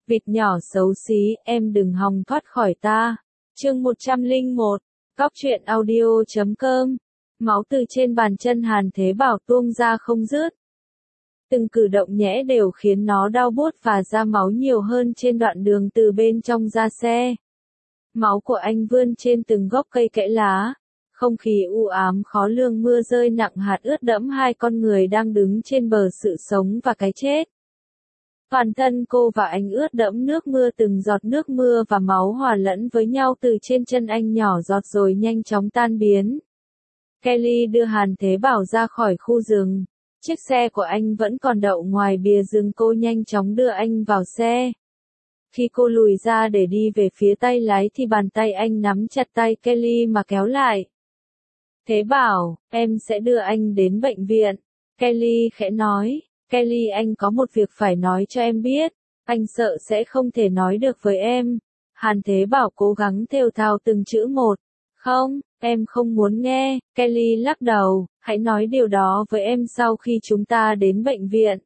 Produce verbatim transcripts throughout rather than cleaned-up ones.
Vịt nhỏ xấu xí, em đừng hòng thoát khỏi ta. Chương một trăm lẻ một, Cóc truyện audio chấm com. Máu từ trên bàn chân Hàn Thế Bảo tuôn ra không dứt. Từng cử động nhẽ đều khiến nó đau buốt và ra máu nhiều hơn trên đoạn đường từ bên trong ra xe. Máu của anh vươn trên từng gốc cây kẽ lá. Không khí u ám khó lường, mưa rơi nặng hạt ướt đẫm hai con người đang đứng trên bờ sự sống và cái chết. Toàn thân cô và anh ướt đẫm nước mưa, từng giọt nước mưa và máu hòa lẫn với nhau từ trên chân anh nhỏ giọt rồi nhanh chóng tan biến. Kelly đưa Hàn Thế Bảo ra khỏi khu rừng. Chiếc xe của anh vẫn còn đậu ngoài bìa rừng, cô nhanh chóng đưa anh vào xe. Khi cô lùi ra để đi về phía tay lái thì bàn tay anh nắm chặt tay Kelly mà kéo lại. Thế Bảo, em sẽ đưa anh đến bệnh viện. Kelly khẽ nói. Kelly, anh có một việc phải nói cho em biết. Anh sợ sẽ không thể nói được với em. Hàn Thế Bảo cố gắng thều thào từng chữ một. Không, em không muốn nghe. Kelly lắc đầu. Hãy nói điều đó với em sau khi chúng ta đến bệnh viện.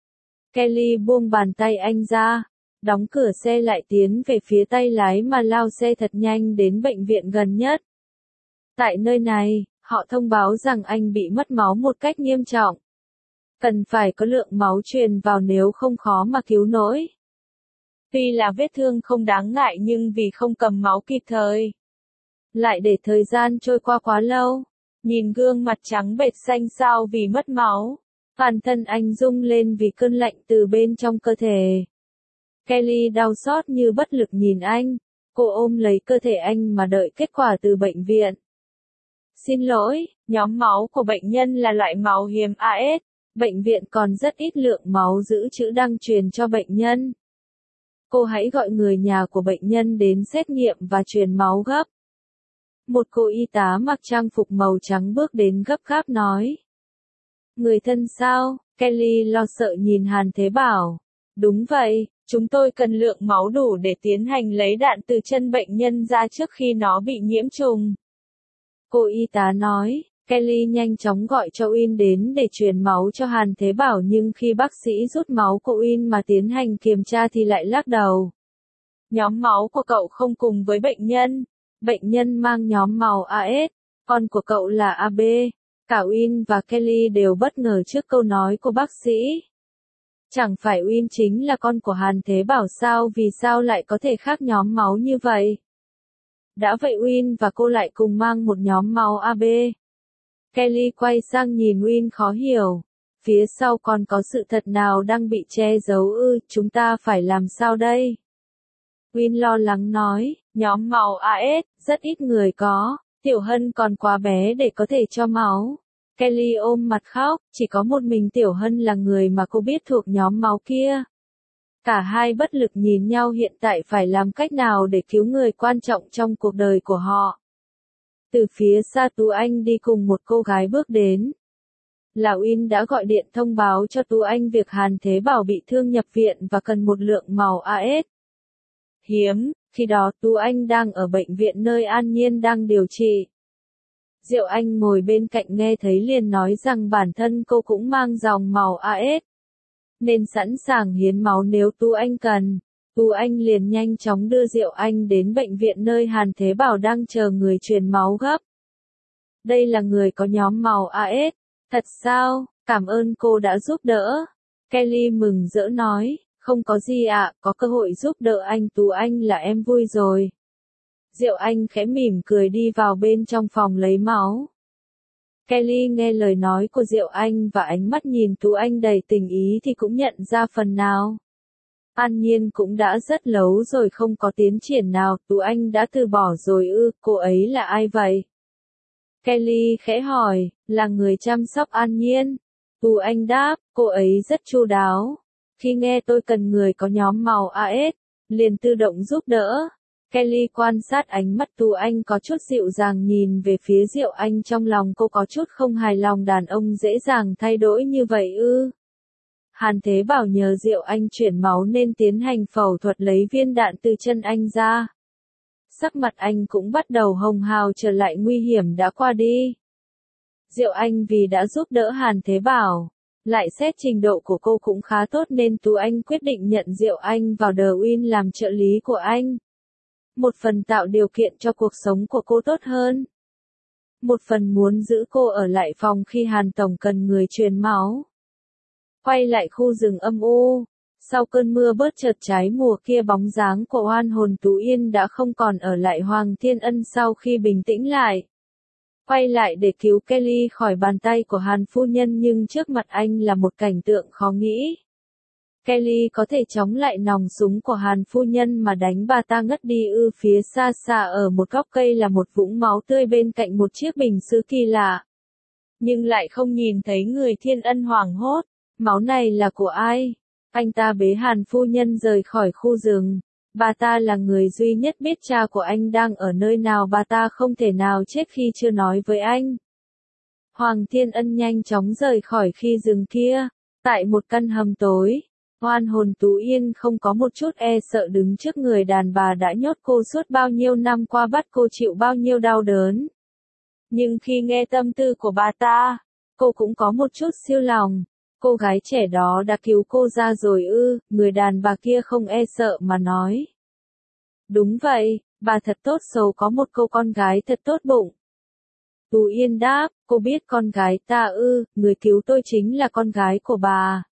Kelly buông bàn tay anh ra. Đóng cửa xe lại, tiến về phía tay lái mà lao xe thật nhanh đến bệnh viện gần nhất. Tại nơi này, họ thông báo rằng anh bị mất máu một cách nghiêm trọng. Cần phải có lượng máu truyền vào, nếu không khó mà cứu nổi. Tuy là vết thương không đáng ngại nhưng vì không cầm máu kịp thời, lại để thời gian trôi qua quá lâu. Nhìn gương mặt trắng bệch xanh xao vì mất máu, toàn thân anh rung lên vì cơn lạnh từ bên trong cơ thể. Kelly đau xót như bất lực nhìn anh. Cô ôm lấy cơ thể anh mà đợi kết quả từ bệnh viện. Xin lỗi, nhóm máu của bệnh nhân là loại máu hiếm a ét. Bệnh viện còn rất ít lượng máu dự trữ đang truyền cho bệnh nhân. Cô hãy gọi người nhà của bệnh nhân đến xét nghiệm và truyền máu gấp. Một cô y tá mặc trang phục màu trắng bước đến gấp gáp nói. Người thân sao? Kelly lo sợ nhìn Hàn Thế Bảo. Đúng vậy, chúng tôi cần lượng máu đủ để tiến hành lấy đạn từ chân bệnh nhân ra trước khi nó bị nhiễm trùng. Cô y tá nói. Kelly nhanh chóng gọi cho Win đến để truyền máu cho Hàn Thế Bảo, nhưng khi bác sĩ rút máu của Win mà tiến hành kiểm tra thì lại lắc đầu. Nhóm máu của cậu không cùng với bệnh nhân. Bệnh nhân mang nhóm máu a ét, con của cậu là a bê. Cả Win và Kelly đều bất ngờ trước câu nói của bác sĩ. Chẳng phải Win chính là con của Hàn Thế Bảo sao, vì sao lại có thể khác nhóm máu như vậy? Đã vậy Win và cô lại cùng mang một nhóm máu a bê. Kelly quay sang nhìn Win khó hiểu. Phía sau còn có sự thật nào đang bị che giấu ư, chúng ta phải làm sao đây? Win lo lắng nói, nhóm máu a ét, rất ít người có, Tiểu Hân còn quá bé để có thể cho máu. Kelly ôm mặt khóc, chỉ có một mình Tiểu Hân là người mà cô biết thuộc nhóm máu kia. Cả hai bất lực nhìn nhau, hiện tại phải làm cách nào để cứu người quan trọng trong cuộc đời của họ. Từ phía xa Tú Anh đi cùng một cô gái bước đến. Là Win đã gọi điện thông báo cho Tú Anh việc Hàn Thế Bảo bị thương nhập viện và cần một lượng máu a ét. Hiếm, khi đó Tú Anh đang ở bệnh viện nơi An Nhiên đang điều trị. Diệu Anh ngồi bên cạnh nghe thấy liền nói rằng bản thân cô cũng mang dòng máu a ét, nên sẵn sàng hiến máu nếu Tú Anh cần. Tú Anh liền nhanh chóng đưa Diệu Anh đến bệnh viện nơi Hàn Thế Bảo đang chờ người truyền máu gấp. Đây là người có nhóm máu a ét, thật sao? Cảm ơn cô đã giúp đỡ. Kelly mừng rỡ nói, không có gì ạ, có cơ hội giúp đỡ anh Tú Anh là em vui rồi. Diệu Anh khẽ mỉm cười đi vào bên trong phòng lấy máu. Kelly nghe lời nói của Diệu Anh và ánh mắt nhìn Tú Anh đầy tình ý thì cũng nhận ra phần nào. An Nhiên cũng đã rất lâu rồi không có tiến triển nào, Tú Anh đã từ bỏ rồi ư, cô ấy là ai vậy? Kelly khẽ hỏi, là người chăm sóc An Nhiên. Tú Anh đáp, cô ấy rất chu đáo. Khi nghe tôi cần người có nhóm máu a ét, liền tự động giúp đỡ. Kelly quan sát ánh mắt Tú Anh có chút dịu dàng nhìn về phía Diệu Anh, trong lòng cô có chút không hài lòng, đàn ông dễ dàng thay đổi như vậy ư. Hàn Thế Bảo nhờ Diệu Anh chuyển máu nên tiến hành phẫu thuật lấy viên đạn từ chân anh ra. Sắc mặt anh cũng bắt đầu hồng hào trở lại, nguy hiểm đã qua đi. Diệu Anh vì đã giúp đỡ Hàn Thế Bảo, Lại xét trình độ của cô cũng khá tốt nên Tú Anh quyết định nhận Diệu Anh vào The Win làm trợ lý của anh. Một phần tạo điều kiện cho cuộc sống của cô tốt hơn. Một phần muốn giữ cô ở lại phòng khi Hàn Tổng cần người truyền máu. Quay lại khu rừng âm u. Sau cơn mưa bớt chợt trái mùa kia, bóng dáng của oan hồn Tú Yên đã không còn ở lại Hoàng Thiên Ân sau khi bình tĩnh lại. Quay lại để cứu Kelly khỏi bàn tay của Hàn phu nhân, nhưng trước mặt anh là một cảnh tượng khó nghĩ. Kelly có thể chống lại nòng súng của Hàn phu nhân mà đánh bà ta ngất đi ư? Phía xa xa ở một góc cây là một vũng máu tươi bên cạnh một chiếc bình sứ kỳ lạ. Nhưng lại không nhìn thấy người. Thiên Ân hoảng hốt. Máu này là của ai? Anh ta bế Hàn phu nhân rời khỏi khu rừng. Bà ta là người duy nhất biết cha của anh đang ở nơi nào. Bà ta không thể nào chết khi chưa nói với anh. Hoàng Thiên Ân nhanh chóng rời khỏi khi rừng kia. Tại một căn hầm tối, oan hồn Tú Yên không có một chút e sợ đứng trước người đàn bà đã nhốt cô suốt bao nhiêu năm qua, bắt cô chịu bao nhiêu đau đớn. Nhưng khi nghe tâm tư của bà ta, cô cũng có một chút siêu lòng. Cô gái trẻ đó đã cứu cô ra rồi ư? Người đàn bà kia không e sợ mà nói. Đúng vậy, bà thật tốt xấu có một cô con gái thật tốt bụng. Tú Yên đáp, cô biết con gái ta ư? Người cứu tôi chính là con gái của bà.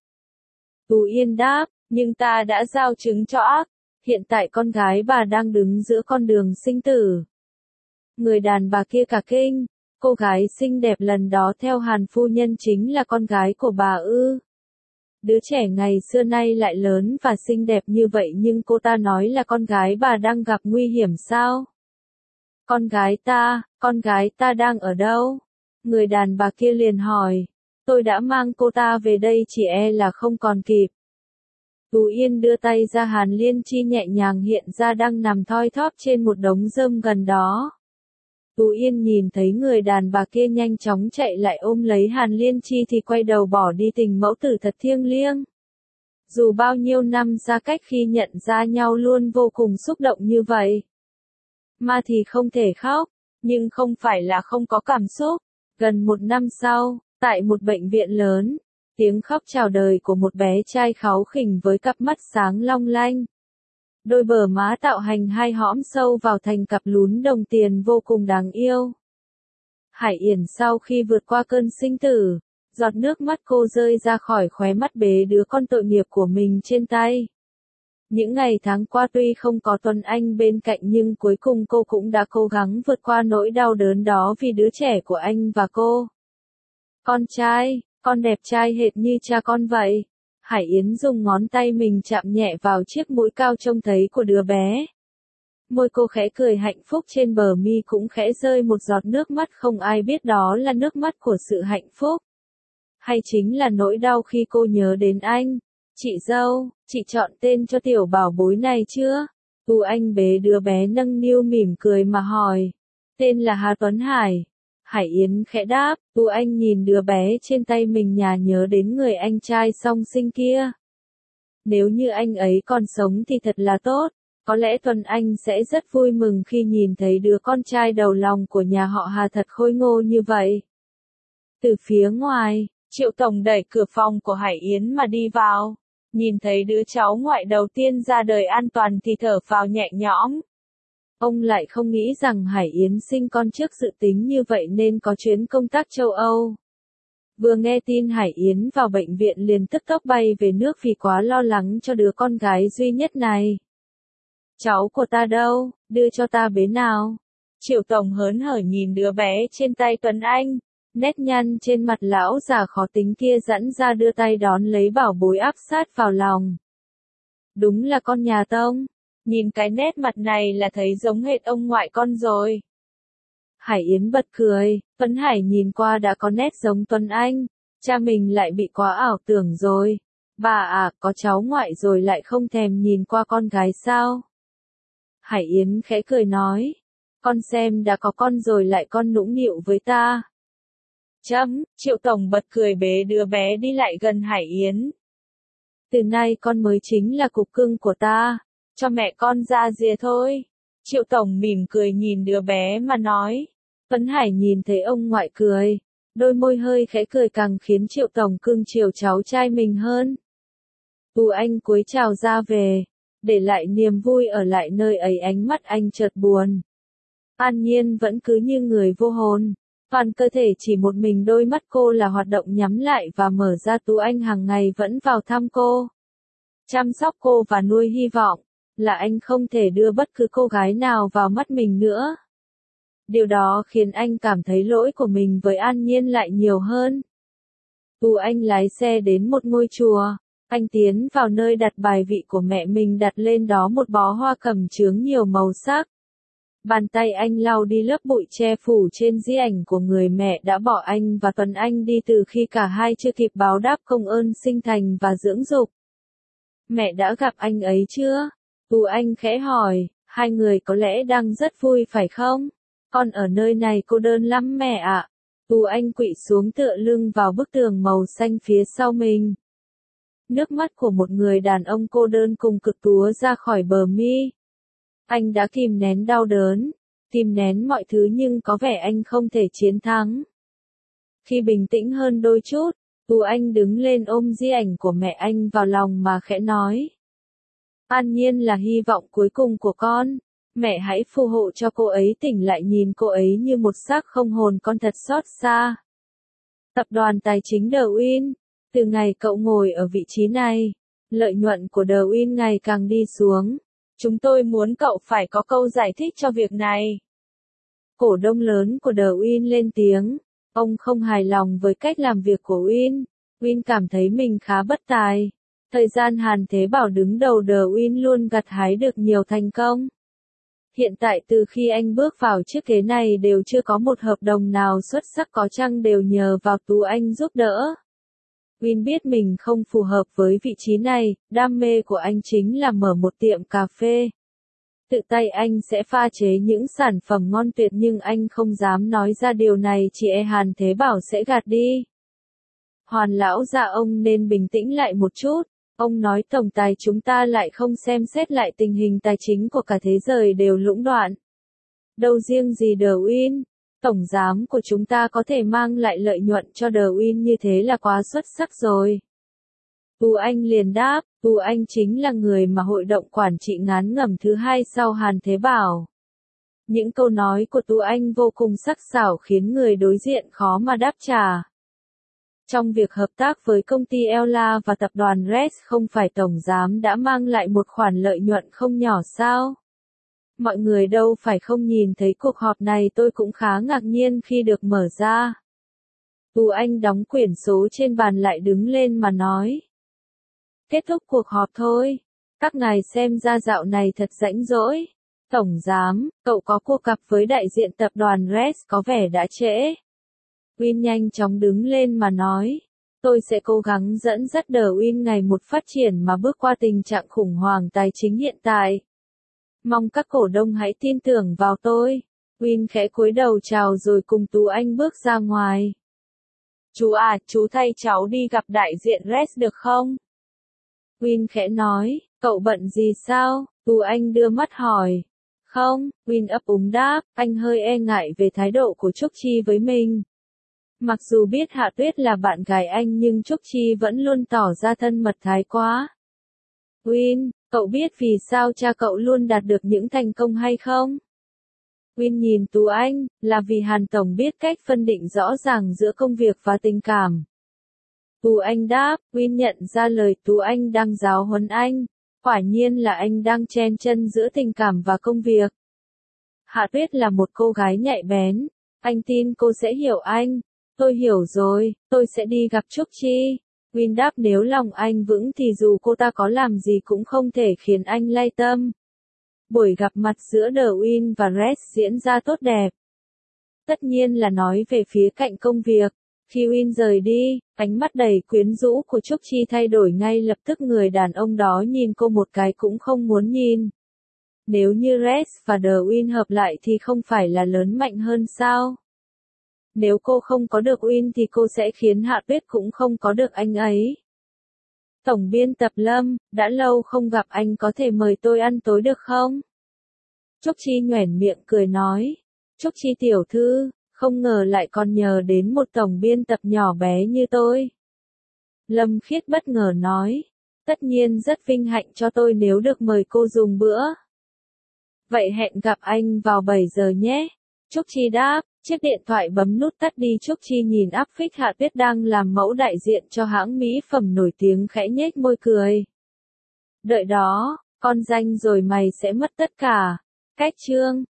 Tú Yên đáp, nhưng ta đã giao trứng cho ác. Hiện tại con gái bà đang đứng giữa con đường sinh tử. Người đàn bà kia cả kinh. Cô gái xinh đẹp lần đó theo Hàn phu nhân chính là con gái của bà ư? Đứa trẻ ngày xưa nay lại lớn và xinh đẹp như vậy, nhưng cô ta nói là con gái bà đang gặp nguy hiểm sao? Con gái ta, con gái ta đang ở đâu? Người đàn bà kia liền hỏi. Tôi đã mang cô ta về đây, chỉ e là không còn kịp. Tú Yên đưa tay ra, Hàn Liên Chi nhẹ nhàng hiện ra đang nằm thoi thóp trên một đống rơm gần đó. Tú Yên nhìn thấy người đàn bà kia nhanh chóng chạy lại ôm lấy Hàn Liên Chi thì quay đầu bỏ đi. Tình mẫu tử thật thiêng liêng. Dù bao nhiêu năm xa cách, khi nhận ra nhau luôn vô cùng xúc động như vậy. Ma thì không thể khóc, nhưng không phải là không có cảm xúc. Gần một năm sau, tại một bệnh viện lớn, tiếng khóc chào đời của một bé trai kháu khỉnh với cặp mắt sáng long lanh. Đôi bờ má tạo hành hai hõm sâu vào thành cặp lún đồng tiền vô cùng đáng yêu. Hải Yển sau khi vượt qua cơn sinh tử, giọt nước mắt cô rơi ra khỏi khóe mắt bế đứa con tội nghiệp của mình trên tay. Những ngày tháng qua tuy không có Tuấn Anh bên cạnh, nhưng cuối cùng cô cũng đã cố gắng vượt qua nỗi đau đớn đó vì đứa trẻ của anh và cô. Con trai, con đẹp trai hệt như cha con vậy. Hải Yến dùng ngón tay mình chạm nhẹ vào chiếc mũi cao trông thấy của đứa bé. Môi cô khẽ cười hạnh phúc, trên bờ mi cũng khẽ rơi một giọt nước mắt. Không ai biết đó là nước mắt của sự hạnh phúc, hay chính là nỗi đau khi cô nhớ đến anh. Chị dâu, chị chọn tên cho tiểu bảo bối này chưa? Tú Anh bế đứa bé nâng niu mỉm cười mà hỏi. Tên là Hà Tuấn Hải. Hải Yến khẽ đáp. Tú Anh nhìn đứa bé trên tay mình, nhà nhớ đến người anh trai song sinh kia. Nếu như anh ấy còn sống thì thật là tốt. Có lẽ Tuấn Anh sẽ rất vui mừng khi nhìn thấy đứa con trai đầu lòng của nhà họ Hà thật khôi ngô như vậy. Từ phía ngoài, Triệu Tổng đẩy cửa phòng của Hải Yến mà đi vào. Nhìn thấy đứa cháu ngoại đầu tiên ra đời an toàn thì thở phào nhẹ nhõm. Ông lại không nghĩ rằng Hải Yến sinh con trước dự tính như vậy nên có chuyến công tác châu Âu. Vừa nghe tin Hải Yến vào bệnh viện liền tức tốc bay về nước vì quá lo lắng cho đứa con gái duy nhất này. Cháu của ta đâu, đưa cho ta bế nào. Triệu Tổng hớn hở nhìn đứa bé trên tay Tuấn Anh. Nét nhăn trên mặt lão già khó tính kia giãn ra, đưa tay đón lấy bảo bối áp sát vào lòng. Đúng là con nhà Tông. Nhìn cái nét mặt này là thấy giống hệt ông ngoại con rồi. Hải Yến bật cười. Tuấn Hải nhìn qua đã có nét giống Tuấn Anh. Cha mình lại bị quá ảo tưởng rồi. Bà à, có cháu ngoại rồi lại không thèm nhìn qua con gái sao? Hải Yến khẽ cười nói. Con xem đã có con rồi lại con nũng nịu với ta. Chấm, Triệu Tổng bật cười bế đứa bé đi lại gần Hải Yến. Từ nay con mới chính là cục cưng của ta. Cho mẹ con ra rìa thôi. Triệu Tổng mỉm cười nhìn đứa bé mà nói. Tuấn Hải nhìn thấy ông ngoại cười. đôi môi hơi khẽ cười càng khiến Triệu Tổng cưng chiều cháu trai mình hơn. Tú Anh cúi chào ra về, để lại niềm vui ở lại nơi ấy. Ánh mắt anh chợt buồn. An Nhiên vẫn cứ như người vô hồn, toàn cơ thể chỉ một mình đôi mắt cô là hoạt động nhắm lại và mở ra. Tú Anh hàng ngày vẫn vào thăm cô, chăm sóc cô và nuôi hy vọng là anh không thể đưa bất cứ cô gái nào vào mắt mình nữa. Điều đó khiến anh cảm thấy lỗi của mình với An Nhiên lại nhiều hơn. Tú Anh lái xe đến một ngôi chùa, anh tiến vào nơi đặt bài vị của mẹ mình, đặt lên đó một bó hoa cẩm chướng nhiều màu sắc. Bàn tay anh lau đi lớp bụi che phủ trên di ảnh của người mẹ đã bỏ anh và Tuấn Anh đi từ khi cả hai chưa kịp báo đáp công ơn sinh thành và dưỡng dục. Mẹ đã gặp anh ấy chưa? Tú Anh khẽ hỏi, hai người có lẽ đang rất vui phải không? Con ở nơi này cô đơn lắm mẹ ạ. Tú Anh kụỵ xuống tựa lưng vào bức tường màu xanh phía sau mình. Nước mắt của một người đàn ông cô đơn cùng cực túa ra khỏi bờ mi. Anh đã kìm nén đau đớn, kìm nén mọi thứ nhưng có vẻ anh không thể chiến thắng. Khi bình tĩnh hơn đôi chút, Tú Anh đứng lên ôm di ảnh của mẹ anh vào lòng mà khẽ nói. An Nhiên là hy vọng cuối cùng của con. Mẹ hãy phù hộ cho cô ấy tỉnh lại, nhìn cô ấy như một xác không hồn, con thật xót xa. Tập đoàn Tài chính The Win. Từ ngày cậu ngồi ở vị trí này, lợi nhuận của The Win ngày càng đi xuống. Chúng tôi muốn cậu phải có câu giải thích cho việc này. Cổ đông lớn của The Win lên tiếng. Ông không hài lòng với cách làm việc của Win. Win cảm thấy mình khá bất tài. Thời gian Hàn Thế Bảo đứng đầu The Win luôn gặt hái được nhiều thành công. Hiện tại từ khi anh bước vào chiếc ghế này đều chưa có một hợp đồng nào xuất sắc, có chăng đều nhờ vào Tú Anh giúp đỡ. Win biết mình không phù hợp với vị trí này, đam mê của anh chính là mở một tiệm cà phê. Tự tay anh sẽ pha chế những sản phẩm ngon tuyệt, nhưng anh không dám nói ra điều này, chỉ e Hàn Thế Bảo sẽ gạt đi. Hoàn lão gia, ông nên bình tĩnh lại một chút. Ông nói tổng tài chúng ta lại không xem xét lại tình hình tài chính của cả thế giới đều lũng đoạn. Đâu riêng gì The Win, tổng giám của chúng ta có thể mang lại lợi nhuận cho The Win như thế là quá xuất sắc rồi. Tú Anh liền đáp, Tú Anh chính là người mà hội đồng quản trị ngán ngẩm thứ hai sau Hàn Thế Bảo. Những câu nói của Tú Anh vô cùng sắc sảo khiến người đối diện khó mà đáp trả. Trong việc hợp tác với công ty Ella và tập đoàn Res, không phải tổng giám đã mang lại một khoản lợi nhuận không nhỏ sao? Mọi người đâu phải không nhìn thấy cuộc họp này, tôi cũng khá ngạc nhiên khi được mở ra. Tú Anh đóng quyển số trên bàn lại đứng lên mà nói. Kết thúc cuộc họp thôi. Các ngài xem ra dạo này thật rãnh rỗi. Tổng giám, cậu có cuộc gặp với đại diện tập đoàn Res, có vẻ đã trễ. Win nhanh chóng đứng lên mà nói. Tôi sẽ cố gắng dẫn dắt The Win ngày một phát triển mà bước qua tình trạng khủng hoảng tài chính hiện tại. Mong các cổ đông hãy tin tưởng vào tôi. Win khẽ cúi đầu chào rồi cùng Tú Anh bước ra ngoài. Chú à, chú thay cháu đi gặp đại diện Res được không? Win khẽ nói, cậu bận gì sao? Tú Anh đưa mắt hỏi. Không, Win ấp úng đáp, anh hơi e ngại về thái độ của Trúc Chi với mình. Mặc dù biết Hạ Tuyết là bạn gái anh nhưng Trúc Chi vẫn luôn tỏ ra thân mật thái quá. Win, cậu biết vì sao cha cậu luôn đạt được những thành công hay không? Win nhìn Tú Anh, là vì Hàn Tổng biết cách phân định rõ ràng giữa công việc và tình cảm. Tú Anh đáp, Win nhận ra lời Tú Anh đang giáo huấn anh. Quả nhiên là anh đang chen chân giữa tình cảm và công việc. Hạ Tuyết là một cô gái nhạy bén. Anh tin cô sẽ hiểu anh. Tôi hiểu rồi, tôi sẽ đi gặp Trúc Chi. Win đáp, nếu lòng anh vững thì dù cô ta có làm gì cũng không thể khiến anh lay tâm. Buổi gặp mặt giữa The Win và Res diễn ra tốt đẹp. Tất nhiên là nói về phía cạnh công việc. Khi Win rời đi, ánh mắt đầy quyến rũ của Trúc Chi thay đổi ngay lập tức, người đàn ông đó nhìn cô một cái cũng không muốn nhìn. Nếu như Res và The Win hợp lại thì không phải là lớn mạnh hơn sao? Nếu cô không có được Win thì cô sẽ khiến Hạ Tuyết cũng không có được anh ấy. Tổng biên tập Lâm, đã lâu không gặp, anh có thể mời tôi ăn tối được không? Trúc Chi nhoẻn miệng cười nói. Trúc Chi tiểu thư, Không ngờ lại còn nhờ đến một tổng biên tập nhỏ bé như tôi. Lâm Khiết bất ngờ nói. Tất nhiên rất vinh hạnh cho tôi nếu được mời cô dùng bữa. Vậy hẹn gặp anh vào bảy giờ nhé. Trúc Chi đáp, chiếc điện thoại bấm nút tắt đi. Trúc Chi nhìn áp phích Hạ Tuyết đang làm mẫu đại diện cho hãng mỹ phẩm nổi tiếng khẽ nhếch môi cười. Đợi đó, con danh rồi mày sẽ mất tất cả. Cách chương